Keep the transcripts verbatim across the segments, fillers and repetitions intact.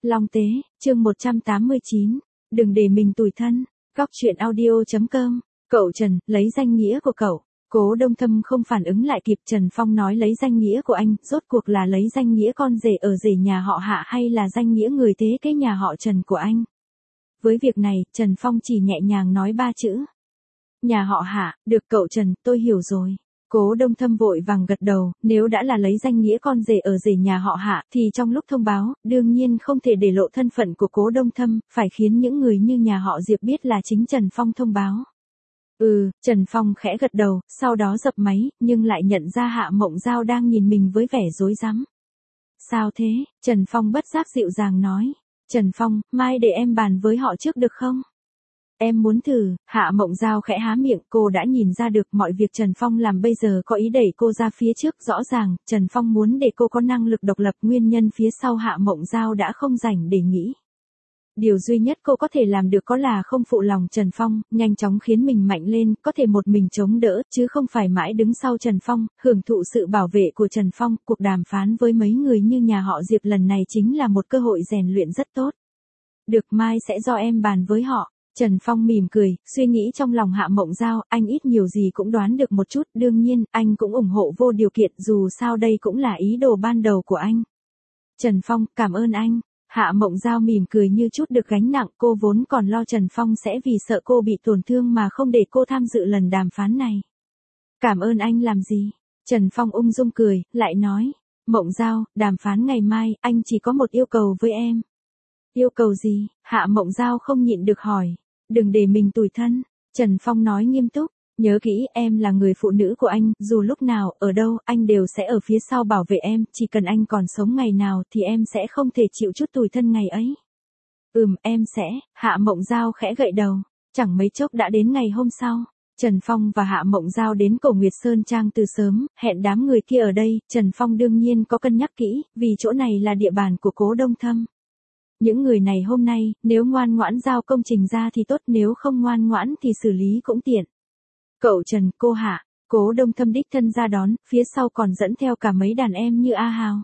Long Tế, chương một trăm tám mươi chín. Đừng để mình tủi thân. Góc truyện audio chấm com. Cậu Trần, lấy danh nghĩa của cậu. Cố Đông Thâm không phản ứng lại kịp. Trần Phong nói lấy danh nghĩa của anh, rốt cuộc là lấy danh nghĩa con rể ở rể nhà họ Hạ hay là danh nghĩa người thế cái nhà họ Trần của anh? Với việc này, Trần Phong chỉ nhẹ nhàng nói ba chữ. Nhà họ Hạ. Được cậu Trần, tôi hiểu rồi. Cố Đông Thâm vội vàng gật đầu, nếu đã là lấy danh nghĩa con rể ở rể nhà họ Hạ thì trong lúc thông báo, đương nhiên không thể để lộ thân phận của Cố Đông Thâm, phải khiến những người như nhà họ Diệp biết là chính Trần Phong thông báo. Ừ, Trần Phong khẽ gật đầu, sau đó dập máy, nhưng lại nhận ra Hạ Mộng Giao đang nhìn mình với vẻ rối rắm. Sao thế? Trần Phong bất giác dịu dàng nói. Trần Phong, mai để em bàn với họ trước được không? Em muốn thử. Hạ Mộng Giao khẽ há miệng, cô đã nhìn ra được mọi việc Trần Phong làm bây giờ có ý đẩy cô ra phía trước, rõ ràng, Trần Phong muốn để cô có năng lực độc lập, nguyên nhân phía sau Hạ Mộng Giao đã không rảnh để nghĩ. Điều duy nhất cô có thể làm được có là không phụ lòng Trần Phong, nhanh chóng khiến mình mạnh lên, có thể một mình chống đỡ, chứ không phải mãi đứng sau Trần Phong, hưởng thụ sự bảo vệ của Trần Phong. Cuộc đàm phán với mấy người như nhà họ Diệp lần này chính là một cơ hội rèn luyện rất tốt. Được, mai sẽ do em bàn với họ. Trần Phong mỉm cười, suy nghĩ trong lòng Hạ Mộng Giao, anh ít nhiều gì cũng đoán được một chút, đương nhiên, anh cũng ủng hộ vô điều kiện, dù sao đây cũng là ý đồ ban đầu của anh. Trần Phong, cảm ơn anh. Hạ Mộng Giao mỉm cười như chút được gánh nặng, cô vốn còn lo Trần Phong sẽ vì sợ cô bị tổn thương mà không để cô tham dự lần đàm phán này. Cảm ơn anh làm gì? Trần Phong ung dung cười, lại nói, Mộng Giao, đàm phán ngày mai, anh chỉ có một yêu cầu với em. Yêu cầu gì? Hạ Mộng Giao không nhịn được hỏi. Đừng để mình tủi thân. Trần Phong nói nghiêm túc. Nhớ kỹ, em là người phụ nữ của anh, dù lúc nào, ở đâu, anh đều sẽ ở phía sau bảo vệ em, chỉ cần anh còn sống ngày nào thì em sẽ không thể chịu chút tủi thân ngày ấy. Ừm, em sẽ. Hạ Mộng Giao khẽ gậy đầu. Chẳng mấy chốc đã đến ngày hôm sau. Trần Phong và Hạ Mộng Giao đến Cổ Nguyệt Sơn Trang từ sớm, hẹn đám người kia ở đây, Trần Phong đương nhiên có cân nhắc kỹ, vì chỗ này là địa bàn của Cố Đông Thâm. Những người này hôm nay, nếu ngoan ngoãn giao công trình ra thì tốt, nếu không ngoan ngoãn thì xử lý cũng tiện. Cậu Trần, cô Hạ, Cố Đông Thâm đích thân ra đón, phía sau còn dẫn theo cả mấy đàn em như A Hào.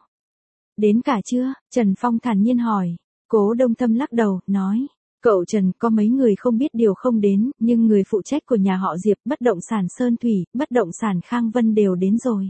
Đến cả chưa? Trần Phong thản nhiên hỏi. Cố Đông Thâm lắc đầu, nói. Cậu Trần, có mấy người không biết điều không đến, nhưng người phụ trách của nhà họ Diệp, bất động sản Sơn Thủy, bất động sản Khang Vân đều đến rồi.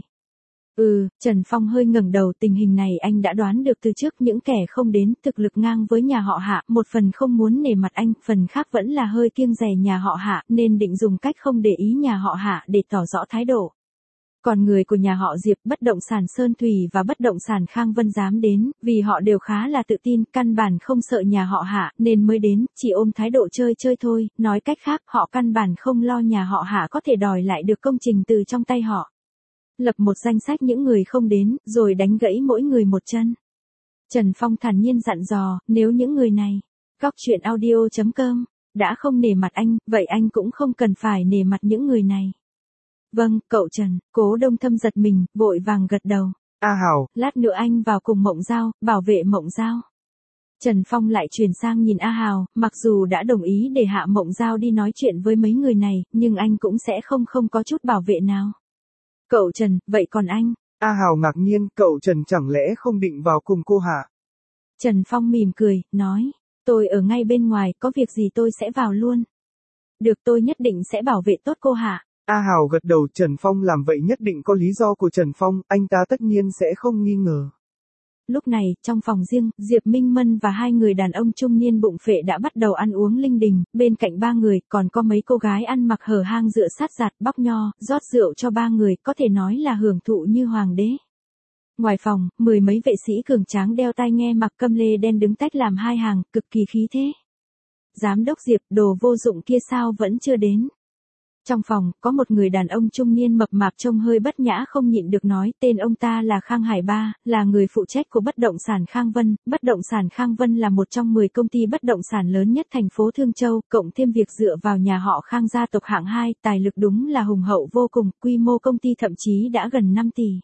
Ừ, Trần Phong hơi ngẩng đầu, tình hình này anh đã đoán được từ trước, những kẻ không đến, thực lực ngang với nhà họ Hạ, một phần không muốn nể mặt anh, phần khác vẫn là hơi kiêng dè nhà họ Hạ, nên định dùng cách không để ý nhà họ Hạ để tỏ rõ thái độ. Còn người của nhà họ Diệp, bất động sản Sơn Thủy và bất động sản Khang Vân dám đến, vì họ đều khá là tự tin, căn bản không sợ nhà họ Hạ, nên mới đến, chỉ ôm thái độ chơi chơi thôi, nói cách khác, họ căn bản không lo nhà họ Hạ có thể đòi lại được công trình từ trong tay họ. Lập một danh sách những người không đến, rồi đánh gãy mỗi người một chân. Trần Phong thản nhiên dặn dò, nếu những người này, góc truyện audio chấm com, đã không nể mặt anh, vậy anh cũng không cần phải nể mặt những người này. Vâng, cậu Trần. Cố Đông Thâm giật mình, vội vàng gật đầu. A Hào, lát nữa anh vào cùng Mộng Giao, bảo vệ Mộng Giao. Trần Phong lại chuyển sang nhìn A Hào, mặc dù đã đồng ý để Hạ Mộng Giao đi nói chuyện với mấy người này, nhưng anh cũng sẽ không không có chút bảo vệ nào. Cậu Trần, vậy còn anh? A Hào ngạc nhiên, cậu Trần chẳng lẽ không định vào cùng cô Hạ? Trần Phong mỉm cười, nói, tôi ở ngay bên ngoài, có việc gì tôi sẽ vào luôn. Được, tôi nhất định sẽ bảo vệ tốt cô Hạ. A Hào gật đầu, Trần Phong làm vậy nhất định có lý do của Trần Phong, anh ta tất nhiên sẽ không nghi ngờ. Lúc này, trong phòng riêng, Diệp Minh Mân và hai người đàn ông trung niên bụng phệ đã bắt đầu ăn uống linh đình, bên cạnh ba người, còn có mấy cô gái ăn mặc hở hang dựa sát giặt, bóc nho, rót rượu cho ba người, có thể nói là hưởng thụ như hoàng đế. Ngoài phòng, mười mấy vệ sĩ cường tráng đeo tai nghe mặc câm lê đen đứng tách làm hai hàng, cực kỳ khí thế. Giám đốc Diệp, đồ vô dụng kia sao vẫn chưa đến? Trong phòng, có một người đàn ông trung niên mập mạp trông hơi bất nhã không nhịn được nói, tên ông ta là Khang Hải Ba, là người phụ trách của bất động sản Khang Vân. Bất động sản Khang Vân là một trong mười công ty bất động sản lớn nhất thành phố Thương Châu, cộng thêm việc dựa vào nhà họ Khang gia tộc hạng hai, tài lực đúng là hùng hậu vô cùng, quy mô công ty thậm chí đã gần năm tỷ.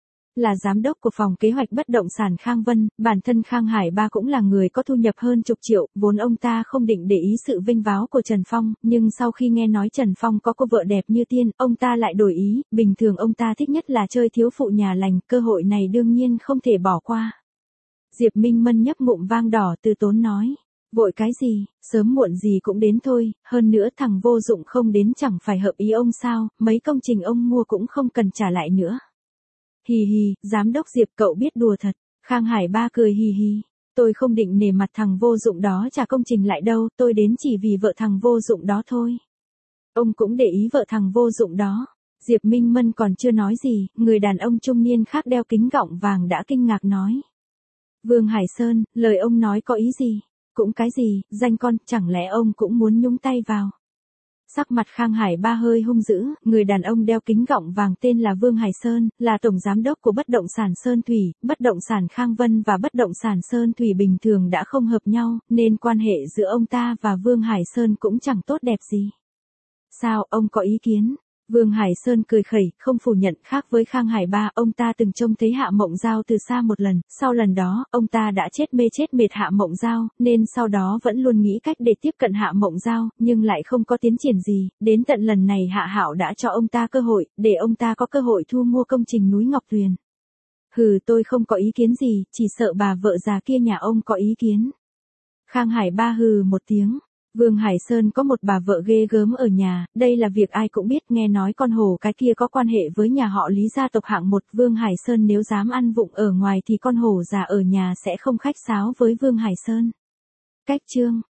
Là giám đốc của phòng kế hoạch bất động sản Khang Vân, bản thân Khang Hải Ba cũng là người có thu nhập hơn chục triệu, vốn ông ta không định để ý sự vinh váo của Trần Phong, nhưng sau khi nghe nói Trần Phong có cô vợ đẹp như tiên, ông ta lại đổi ý, bình thường ông ta thích nhất là chơi thiếu phụ nhà lành, cơ hội này đương nhiên không thể bỏ qua. Diệp Minh Mân nhấp ngụm vang đỏ từ tốn nói. Vội cái gì, sớm muộn gì cũng đến thôi, hơn nữa thằng vô dụng không đến chẳng phải hợp ý ông sao, mấy công trình ông mua cũng không cần trả lại nữa. Hì hì, giám đốc Diệp cậu biết đùa thật, Khang Hải Ba cười hì hì. Tôi không định nể mặt thằng vô dụng đó trả công trình lại đâu, tôi đến chỉ vì vợ thằng vô dụng đó thôi. Ông cũng để ý vợ thằng vô dụng đó. Diệp Minh Mân còn chưa nói gì, người đàn ông trung niên khác đeo kính gọng vàng đã kinh ngạc nói. Vương Hải Sơn, lời ông nói có ý gì? Cũng cái gì, danh con, chẳng lẽ ông cũng muốn nhúng tay vào? Sắc mặt Khang Hải Ba hơi hung dữ, người đàn ông đeo kính gọng vàng tên là Vương Hải Sơn, là tổng giám đốc của bất động sản Sơn Thủy, bất động sản Khang Vân và bất động sản Sơn Thủy bình thường đã không hợp nhau, nên quan hệ giữa ông ta và Vương Hải Sơn cũng chẳng tốt đẹp gì. Sao, ông có ý kiến? Vương Hải Sơn cười khẩy, không phủ nhận, khác với Khang Hải Ba, ông ta từng trông thấy Hạ Mộng Giao từ xa một lần, sau lần đó, ông ta đã chết mê chết mệt Hạ Mộng Giao, nên sau đó vẫn luôn nghĩ cách để tiếp cận Hạ Mộng Giao, nhưng lại không có tiến triển gì, đến tận lần này Hạ Hạo đã cho ông ta cơ hội, để ông ta có cơ hội thu mua công trình núi Ngọc Tuyền. Hừ, tôi không có ý kiến gì, chỉ sợ bà vợ già kia nhà ông có ý kiến. Khang Hải Ba hừ một tiếng. Vương Hải Sơn có một bà vợ ghê gớm ở nhà, đây là việc ai cũng biết, nghe nói con hổ cái kia có quan hệ với nhà họ Lý gia tộc hạng một. Vương Hải Sơn nếu dám ăn vụng ở ngoài thì con hổ già ở nhà sẽ không khách sáo với Vương Hải Sơn. Cách chương